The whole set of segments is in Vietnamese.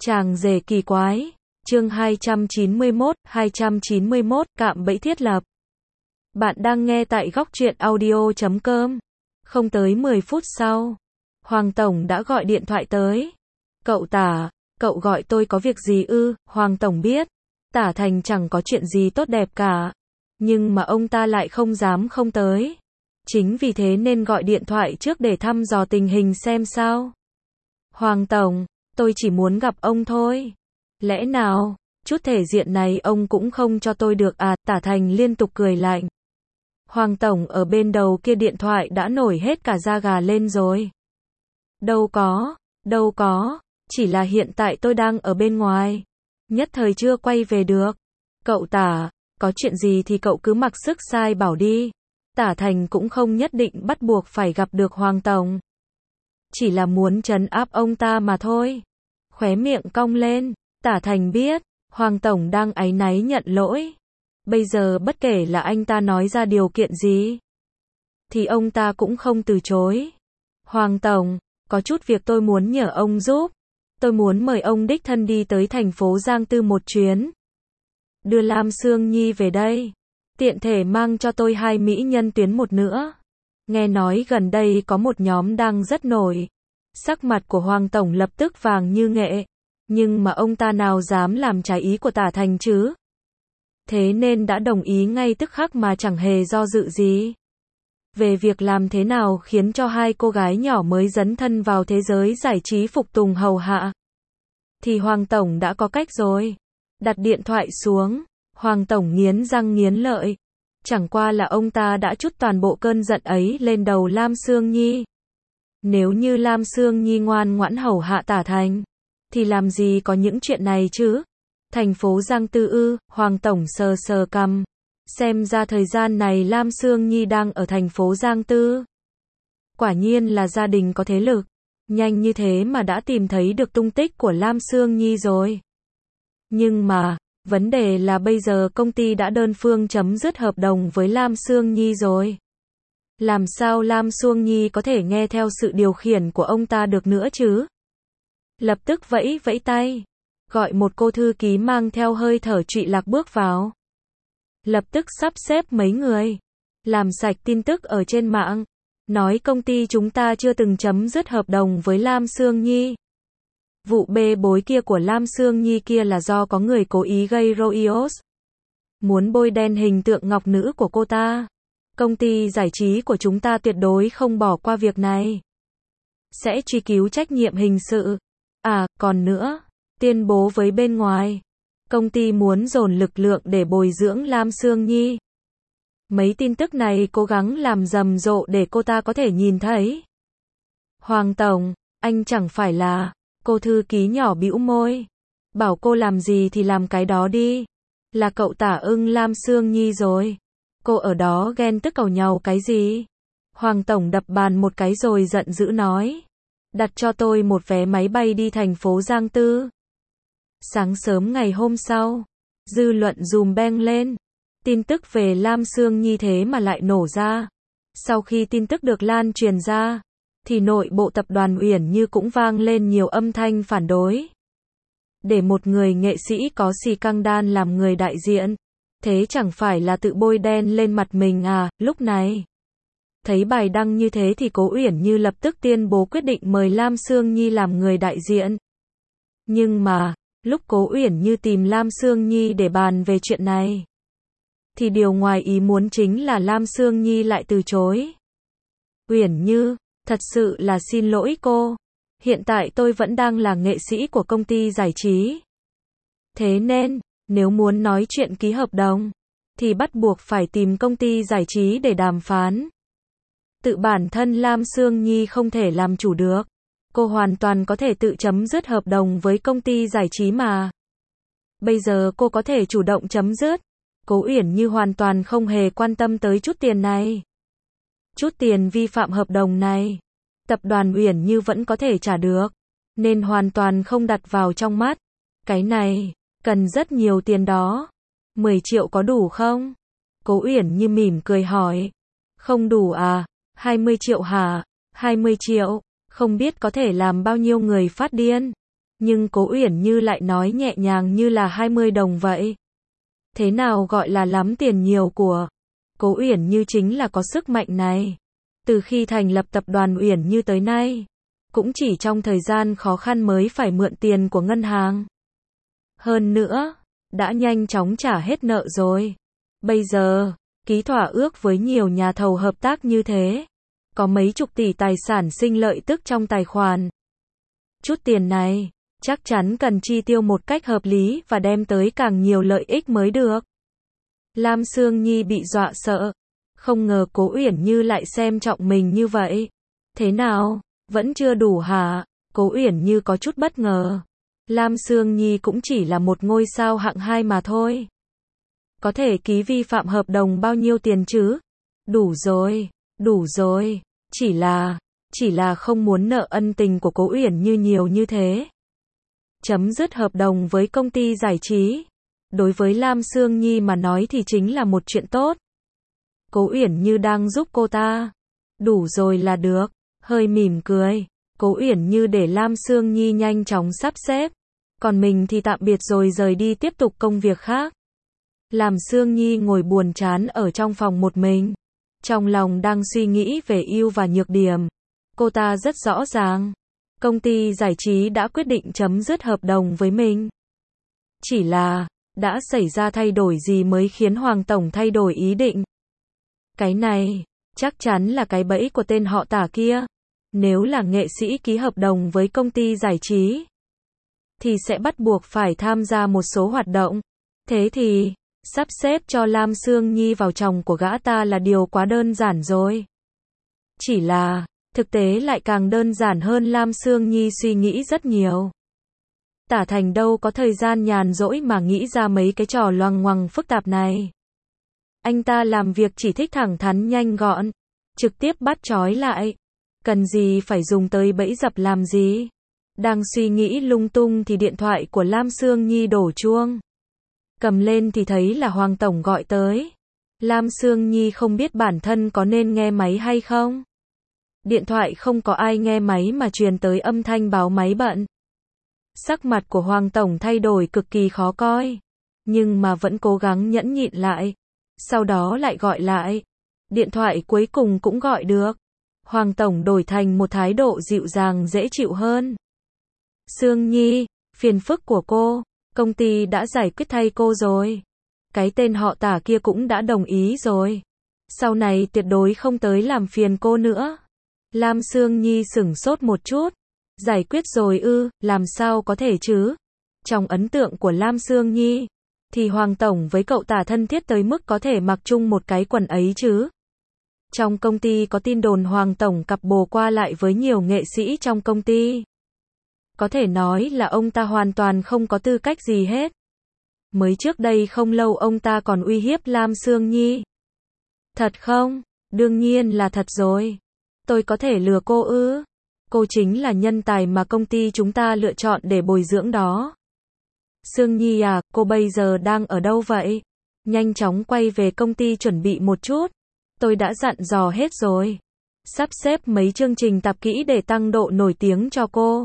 Chàng rể kỳ quái. Chương 291, cạm bẫy thiết lập. Bạn đang nghe tại góc truyện audio.com. Không tới 10 phút sau, Hoàng Tổng đã gọi điện thoại tới. Cậu Tả, cậu gọi tôi có việc gì ư? Hoàng Tổng biết, Tả Thành chẳng có chuyện gì tốt đẹp cả. Nhưng mà ông ta lại không dám không tới. Chính vì thế nên gọi điện thoại trước để thăm dò tình hình xem sao. Hoàng Tổng, tôi chỉ muốn gặp ông thôi. Lẽ nào, chút thể diện này ông cũng không cho tôi được à? Tả Thành liên tục cười lạnh. Hoàng Tổng ở bên đầu kia điện thoại đã nổi hết cả da gà lên rồi. Đâu có, chỉ là hiện tại tôi đang ở bên ngoài. Nhất thời chưa quay về được. Cậu Tả, có chuyện gì thì cậu cứ mặc sức sai bảo đi. Tả Thành cũng không nhất định bắt buộc phải gặp được Hoàng Tổng. Chỉ là muốn trấn áp ông ta mà thôi. Khóe miệng cong lên, Tả Thành biết, Hoàng Tổng đang áy náy nhận lỗi. Bây giờ bất kể là anh ta nói ra điều kiện gì, thì ông ta cũng không từ chối. Hoàng Tổng, có chút việc tôi muốn nhờ ông giúp. Tôi muốn mời ông đích thân đi tới thành phố Giang Tư một chuyến. Đưa Lam Sương Nhi về đây. Tiện thể mang cho tôi 2 mỹ nhân tuyến một nữa. Nghe nói gần đây có một nhóm đang rất nổi. Sắc mặt của Hoàng Tổng lập tức vàng như nghệ. Nhưng mà ông ta nào dám làm trái ý của Tả Thành chứ? Thế nên đã đồng ý ngay tức khắc mà chẳng hề do dự gì. Về việc làm thế nào khiến cho 2 cô gái nhỏ mới dấn thân vào thế giới giải trí phục tùng hầu hạ, thì Hoàng Tổng đã có cách rồi. Đặt điện thoại xuống, Hoàng Tổng nghiến răng nghiến lợi. Chẳng qua là ông ta đã trút toàn bộ cơn giận ấy lên đầu Lam Sương Nhi. Nếu như Lam Sương Nhi ngoan ngoãn hầu hạ Tả Thành, thì làm gì có những chuyện này chứ? Thành phố Giang Tư ư? Hoàng Tổng sờ sờ cằm. Xem ra thời gian này Lam Sương Nhi đang ở thành phố Giang Tư. Quả nhiên là gia đình có thế lực. Nhanh như thế mà đã tìm thấy được tung tích của Lam Sương Nhi rồi. Nhưng mà, vấn đề là bây giờ công ty đã đơn phương chấm dứt hợp đồng với Lam Sương Nhi rồi. Làm sao Lam Sương Nhi có thể nghe theo sự điều khiển của ông ta được nữa chứ? Lập tức vẫy vẫy tay, gọi một cô thư ký mang theo hơi thở trụy lạc bước vào. Lập tức sắp xếp mấy người, làm sạch tin tức ở trên mạng, nói công ty chúng ta chưa từng chấm dứt hợp đồng với Lam Sương Nhi. Vụ bê bối kia của Lam Sương Nhi kia là do có người cố ý gây rối, muốn bôi đen hình tượng ngọc nữ của cô ta. Công ty giải trí của chúng ta tuyệt đối không bỏ qua việc này. Sẽ truy cứu trách nhiệm hình sự. À, còn nữa, tuyên bố với bên ngoài. Công ty muốn dồn lực lượng để bồi dưỡng Lam Sương Nhi. Mấy tin tức này cố gắng làm rầm rộ để cô ta có thể nhìn thấy. Hoàng Tổng, anh chẳng phải là... Cô thư ký nhỏ bĩu môi. Bảo cô làm gì thì làm cái đó đi. Là cậu Tả ưng Lam Sương Nhi rồi. Cô ở đó ghen tức càu nhàu cái gì? Hoàng Tổng đập bàn một cái rồi giận dữ nói. Đặt cho tôi một vé máy bay đi thành phố Giang Tư. Sáng sớm ngày hôm sau, dư luận dùm beng lên. Tin tức về Lam Sương Nhi thế mà lại nổ ra. Sau khi tin tức được lan truyền ra, thì nội bộ tập đoàn Uyển Như cũng vang lên nhiều âm thanh phản đối. Để một người nghệ sĩ có scandal làm người đại diện, thế chẳng phải là tự bôi đen lên mặt mình à? Lúc này, thấy bài đăng như thế thì cố Uyển Như lập tức tuyên bố quyết định mời Lam Sương Nhi làm người đại diện. Nhưng mà, lúc cố Uyển Như tìm Lam Sương Nhi để bàn về chuyện này, thì điều ngoài ý muốn chính là Lam Sương Nhi lại từ chối. Uyển Như, thật sự là xin lỗi cô. Hiện tại tôi vẫn đang là nghệ sĩ của công ty giải trí. Thế nên, nếu muốn nói chuyện ký hợp đồng, thì bắt buộc phải tìm công ty giải trí để đàm phán. Tự bản thân Lam Sương Nhi không thể làm chủ được. Cô hoàn toàn có thể tự chấm dứt hợp đồng với công ty giải trí mà. Bây giờ cô có thể chủ động chấm dứt. Cố Uyển Như hoàn toàn không hề quan tâm tới chút tiền này. Chút tiền vi phạm hợp đồng này, tập đoàn Uyển Như vẫn có thể trả được, nên hoàn toàn không đặt vào trong mắt. Cái này, cần rất nhiều tiền đó. 10 triệu có đủ không? Cố Uyển Như mỉm cười hỏi. Không đủ à? 20 triệu hả? 20 triệu, không biết có thể làm bao nhiêu người phát điên. Nhưng Cố Uyển Như lại nói nhẹ nhàng như là 20 đồng vậy. Thế nào gọi là lắm tiền nhiều của? Cố Uyển Như chính là có sức mạnh này. Từ khi thành lập tập đoàn Uyển Như tới nay, cũng chỉ trong thời gian khó khăn mới phải mượn tiền của ngân hàng. Hơn nữa, đã nhanh chóng trả hết nợ rồi. Bây giờ, ký thỏa ước với nhiều nhà thầu hợp tác như thế, có mấy chục tỷ tài sản sinh lợi tức trong tài khoản. Chút tiền này, chắc chắn cần chi tiêu một cách hợp lý và đem tới càng nhiều lợi ích mới được. Lam Sương Nhi bị dọa sợ. Không ngờ Cố Uyển Như lại xem trọng mình như vậy. Thế nào, vẫn chưa đủ hả? Cố Uyển Như có chút bất ngờ. Lam Sương Nhi cũng chỉ là một ngôi sao hạng 2 mà thôi. Có thể ký vi phạm hợp đồng bao nhiêu tiền chứ? Đủ rồi, chỉ là không muốn nợ ân tình của Cố Uyển Như nhiều như thế. Chấm dứt hợp đồng với công ty giải trí. Đối với Lam Sương Nhi mà nói thì chính là một chuyện tốt. Cố Uyển Như đang giúp cô ta. Đủ rồi là được. Hơi mỉm cười. Cố Uyển Như để Lam Sương Nhi nhanh chóng sắp xếp. Còn mình thì tạm biệt rồi rời đi tiếp tục công việc khác. Lam Sương Nhi ngồi buồn chán ở trong phòng một mình. Trong lòng đang suy nghĩ về ưu và nhược điểm. Cô ta rất rõ ràng. Công ty giải trí đã quyết định chấm dứt hợp đồng với mình. Chỉ là, đã xảy ra thay đổi gì mới khiến Hoàng Tổng thay đổi ý định? Cái này, chắc chắn là cái bẫy của tên họ Tả kia. Nếu là nghệ sĩ ký hợp đồng với công ty giải trí, thì sẽ bắt buộc phải tham gia một số hoạt động. Thế thì, sắp xếp cho Lam Sương Nhi vào chồng của gã ta là điều quá đơn giản rồi. Chỉ là, thực tế lại càng đơn giản hơn Lam Sương Nhi suy nghĩ rất nhiều. Tả Thành đâu có thời gian nhàn rỗi mà nghĩ ra mấy cái trò loằng ngoằng phức tạp này. Anh ta làm việc chỉ thích thẳng thắn nhanh gọn, trực tiếp bắt trói lại. Cần gì phải dùng tới bẫy dập làm gì? Đang suy nghĩ lung tung thì điện thoại của Lam Sương Nhi đổ chuông. Cầm lên thì thấy là Hoàng Tổng gọi tới. Lam Sương Nhi không biết bản thân có nên nghe máy hay không. Điện thoại không có ai nghe máy mà truyền tới âm thanh báo máy bận. Sắc mặt của Hoàng Tổng thay đổi cực kỳ khó coi. Nhưng mà vẫn cố gắng nhẫn nhịn lại. Sau đó lại gọi lại. Điện thoại cuối cùng cũng gọi được. Hoàng Tổng đổi thành một thái độ dịu dàng dễ chịu hơn. Sương Nhi, phiền phức của cô, công ty đã giải quyết thay cô rồi. Cái tên họ Tả kia cũng đã đồng ý rồi. Sau này tuyệt đối không tới làm phiền cô nữa. Lam Sương Nhi sửng sốt một chút. Giải quyết rồi ư, làm sao có thể chứ? Trong ấn tượng của Lam Sương Nhi, thì Hoàng Tổng với cậu Tả thân thiết tới mức có thể mặc chung một cái quần ấy chứ. Trong công ty có tin đồn Hoàng Tổng cặp bồ qua lại với nhiều nghệ sĩ trong công ty. Có thể nói là ông ta hoàn toàn không có tư cách gì hết. Mới trước đây không lâu ông ta còn uy hiếp Lam Sương Nhi. Thật không? Đương nhiên là thật rồi. Tôi có thể lừa cô ư? Cô chính là nhân tài mà công ty chúng ta lựa chọn để bồi dưỡng đó. Sương Nhi à, cô bây giờ đang ở đâu vậy? Nhanh chóng quay về công ty chuẩn bị một chút. Tôi đã dặn dò hết rồi. Sắp xếp mấy chương trình tập kỹ để tăng độ nổi tiếng cho cô.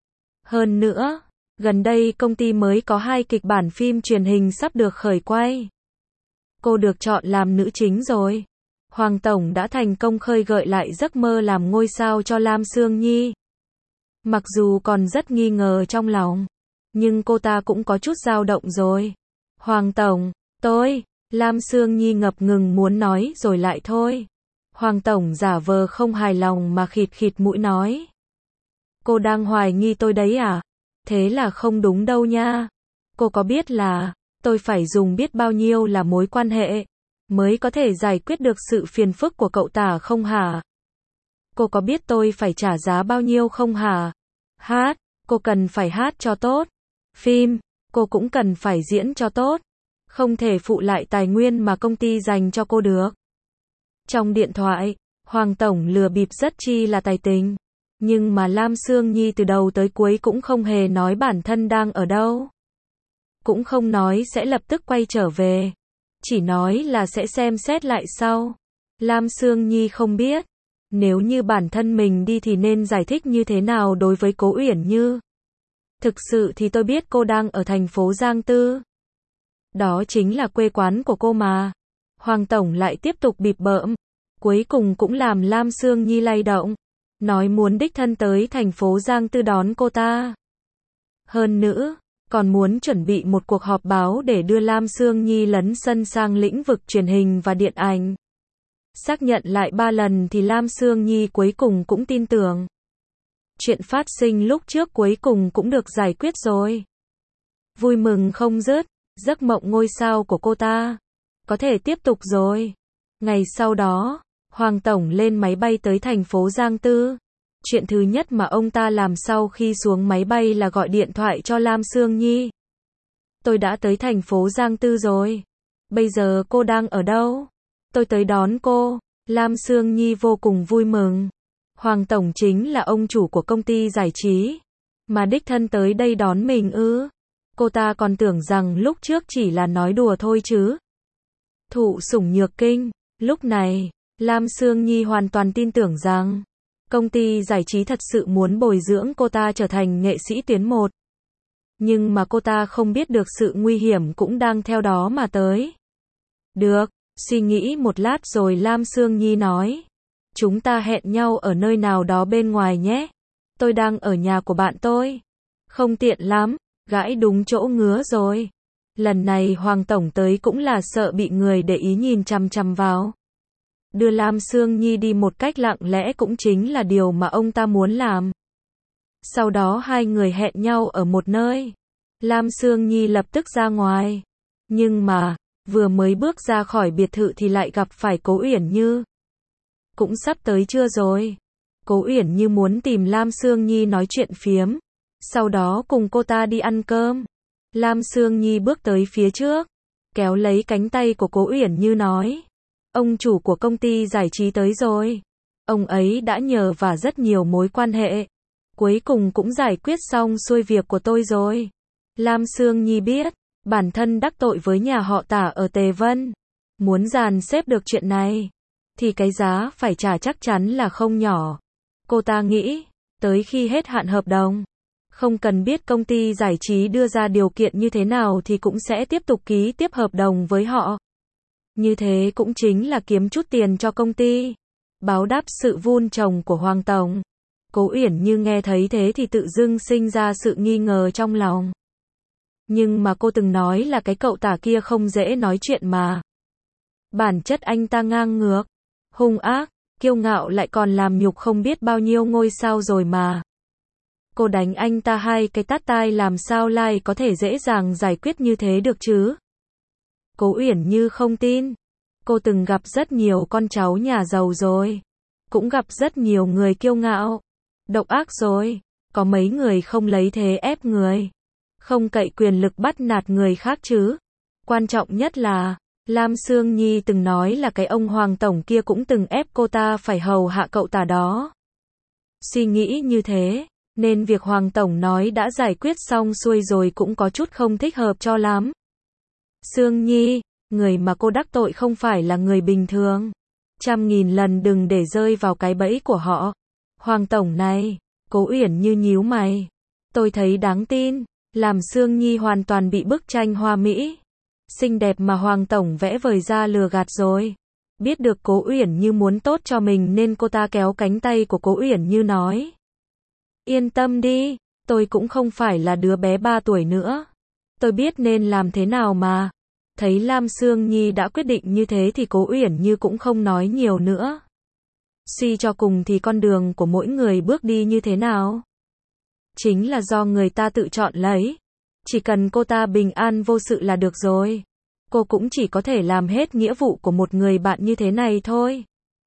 Hơn nữa, gần đây công ty mới có 2 kịch bản phim truyền hình sắp được khởi quay. Cô được chọn làm nữ chính rồi. Hoàng Tổng đã thành công khơi gợi lại giấc mơ làm ngôi sao cho Lam Sương Nhi. Mặc dù còn rất nghi ngờ trong lòng, nhưng cô ta cũng có chút dao động rồi. Hoàng Tổng, Lam Sương Nhi ngập ngừng muốn nói rồi lại thôi. Hoàng Tổng giả vờ không hài lòng mà khịt khịt mũi nói. Cô đang hoài nghi tôi đấy à? Thế là không đúng đâu nha. Cô có biết là, tôi phải dùng biết bao nhiêu là mối quan hệ, mới có thể giải quyết được sự phiền phức của cậu Tả không hả? Cô có biết tôi phải trả giá bao nhiêu không hả? Hát, cô cần phải hát cho tốt. Phim, cô cũng cần phải diễn cho tốt. Không thể phụ lại tài nguyên mà công ty dành cho cô được. Trong điện thoại, Hoàng Tổng lừa bịp rất chi là tài tình. Nhưng mà Lam Sương Nhi từ đầu tới cuối cũng không hề nói bản thân đang ở đâu. Cũng không nói sẽ lập tức quay trở về. Chỉ nói là sẽ xem xét lại sau. Lam Sương Nhi không biết. Nếu như bản thân mình đi thì nên giải thích như thế nào đối với Cố Uyển Như. Thực sự thì tôi biết cô đang ở thành phố Giang Tư. Đó chính là quê quán của cô mà. Hoàng tổng lại tiếp tục bịp bợm. Cuối cùng cũng làm Lam Sương Nhi lay động. Nói muốn đích thân tới thành phố Giang Tư đón cô ta. Hơn nữa, còn muốn chuẩn bị một cuộc họp báo để đưa Lam Sương Nhi lấn sân sang lĩnh vực truyền hình và điện ảnh. Xác nhận lại 3 lần thì Lam Sương Nhi cuối cùng cũng tin tưởng. Chuyện phát sinh lúc trước cuối cùng cũng được giải quyết rồi. Vui mừng không dứt, giấc mộng ngôi sao của cô ta có thể tiếp tục rồi. Ngày sau đó, Hoàng tổng lên máy bay tới thành phố Giang Tư. Chuyện thứ nhất mà ông ta làm sau khi xuống máy bay là gọi điện thoại cho Lam Sương Nhi. Tôi đã tới thành phố Giang Tư rồi. Bây giờ cô đang ở đâu? Tôi tới đón cô. Lam Sương Nhi vô cùng vui mừng. Hoàng tổng chính là ông chủ của công ty giải trí. Mà đích thân tới đây đón mình ư? Cô ta còn tưởng rằng lúc trước chỉ là nói đùa thôi chứ. Thụ sủng nhược kinh. Lúc này, Lam Sương Nhi hoàn toàn tin tưởng rằng công ty giải trí thật sự muốn bồi dưỡng cô ta trở thành nghệ sĩ tuyến 1. Nhưng mà cô ta không biết được sự nguy hiểm cũng đang theo đó mà tới. Được, suy nghĩ một lát rồi Lam Sương Nhi nói. Chúng ta hẹn nhau ở nơi nào đó bên ngoài nhé. Tôi đang ở nhà của bạn tôi. Không tiện lắm, gãi đúng chỗ ngứa rồi. Lần này Hoàng tổng tới cũng là sợ bị người để ý nhìn chằm chằm vào. Đưa Lam Sương Nhi đi một cách lặng lẽ cũng chính là điều mà ông ta muốn làm. Sau đó hai người hẹn nhau ở một nơi. Lam Sương Nhi lập tức ra ngoài. Nhưng mà, vừa mới bước ra khỏi biệt thự thì lại gặp phải Cố Uyển Như. Cũng sắp tới chưa rồi. Cố Uyển Như muốn tìm Lam Sương Nhi nói chuyện phiếm. Sau đó cùng cô ta đi ăn cơm. Lam Sương Nhi bước tới phía trước. Kéo lấy cánh tay của Cố Uyển Như nói. Ông chủ của công ty giải trí tới rồi. Ông ấy đã nhờ và rất nhiều mối quan hệ. Cuối cùng cũng giải quyết xong xuôi việc của tôi rồi. Lam Sương Nhi biết, bản thân đắc tội với nhà họ Tả ở Tề Vân. Muốn dàn xếp được chuyện này, thì cái giá phải trả chắc chắn là không nhỏ. Cô ta nghĩ, tới khi hết hạn hợp đồng, không cần biết công ty giải trí đưa ra điều kiện như thế nào thì cũng sẽ tiếp tục ký tiếp hợp đồng với họ. Như thế cũng chính là kiếm chút tiền cho công ty, báo đáp sự vun trồng của Hoàng tổng. Cố Uyển Như nghe thấy thế thì tự dưng sinh ra sự nghi ngờ trong lòng. Nhưng mà cô từng nói là cái cậu Tả kia không dễ nói chuyện mà. Bản chất anh ta ngang ngược, hung ác, kiêu ngạo lại còn làm nhục không biết bao nhiêu ngôi sao rồi mà. Cô đánh anh ta 2 cái tát tai làm sao lại có thể dễ dàng giải quyết như thế được chứ? Cố Uyển Như không tin. Cô từng gặp rất nhiều con cháu nhà giàu rồi. Cũng gặp rất nhiều người kiêu ngạo, độc ác rồi. Có mấy người không lấy thế ép người. Không cậy quyền lực bắt nạt người khác chứ. Quan trọng nhất là, Lam Sương Nhi từng nói là cái ông Hoàng tổng kia cũng từng ép cô ta phải hầu hạ cậu Tả đó. Suy nghĩ như thế, nên việc Hoàng tổng nói đã giải quyết xong xuôi rồi cũng có chút không thích hợp cho lắm. Sương Nhi, người mà cô đắc tội không phải là người bình thường. 100.000 lần đừng để rơi vào cái bẫy của họ. Hoàng tổng này, Cố Uyển Như nhíu mày. Tôi thấy đáng tin, làm Sương Nhi hoàn toàn bị bức tranh hoa mỹ xinh đẹp mà Hoàng tổng vẽ vời ra lừa gạt rồi. Biết được Cố Uyển Như muốn tốt cho mình nên cô ta kéo cánh tay của Cố Uyển Như nói. Yên tâm đi, tôi cũng không phải là đứa bé 3 tuổi nữa. Tôi biết nên làm thế nào mà. Thấy Lam Sương Nhi đã quyết định như thế thì Cố Uyển Như cũng không nói nhiều nữa. Suy cho cùng thì con đường của mỗi người bước đi như thế nào? Chính là do người ta tự chọn lấy. Chỉ cần cô ta bình an vô sự là được rồi. Cô cũng chỉ có thể làm hết nghĩa vụ của một người bạn như thế này thôi.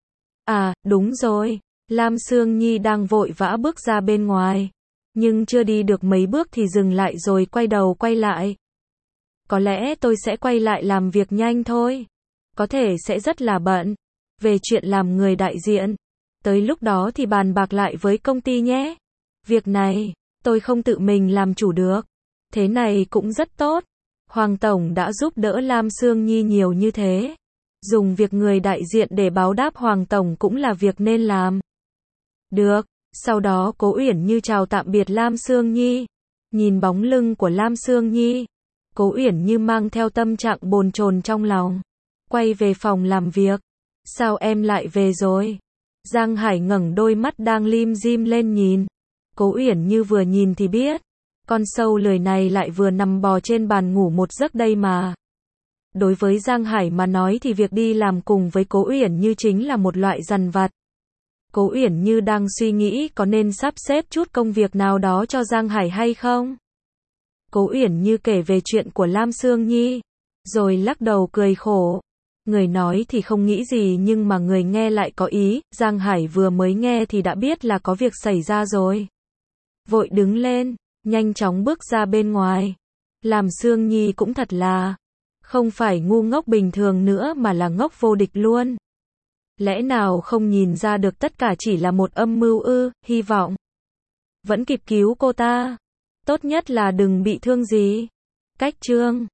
À, đúng rồi. Lam Sương Nhi đang vội vã bước ra bên ngoài. Nhưng chưa đi được mấy bước thì dừng lại rồi quay đầu quay lại. Có lẽ tôi sẽ quay lại làm việc nhanh thôi. Có thể sẽ rất là bận. Về chuyện làm người đại diện. Tới lúc đó thì bàn bạc lại với công ty nhé. Việc này, tôi không tự mình làm chủ được. Thế này cũng rất tốt. Hoàng tổng đã giúp đỡ Lam Sương Nhi nhiều như thế. Dùng việc người đại diện để báo đáp Hoàng tổng cũng là việc nên làm. Được, sau đó Cố Uyển Như chào tạm biệt Lam Sương Nhi. Nhìn bóng lưng của Lam Sương Nhi, Cố Uyển Như mang theo tâm trạng bồn chồn trong lòng, quay về phòng làm việc. Sao em lại về rồi? Giang Hải ngẩng đôi mắt đang lim dim lên nhìn. Cố Uyển Như vừa nhìn thì biết, con sâu lười này lại vừa nằm bò trên bàn ngủ một giấc đây mà. Đối với Giang Hải mà nói thì việc đi làm cùng với Cố Uyển Như chính là một loại dằn vặt. Cố Uyển Như đang suy nghĩ có nên sắp xếp chút công việc nào đó cho Giang Hải hay không. Cố Uyển Như kể về chuyện của Lam Sương Nhi, rồi lắc đầu cười khổ. Người nói thì không nghĩ gì nhưng mà người nghe lại có ý, Giang Hải vừa mới nghe thì đã biết là có việc xảy ra rồi. Vội đứng lên, nhanh chóng bước ra bên ngoài. Làm Sương Nhi cũng thật là, không phải ngu ngốc bình thường nữa mà là ngốc vô địch luôn. Lẽ nào không nhìn ra được tất cả chỉ là một âm mưu ư, hy vọng vẫn kịp cứu cô ta. Tốt nhất là đừng bị thương gì. Cách chương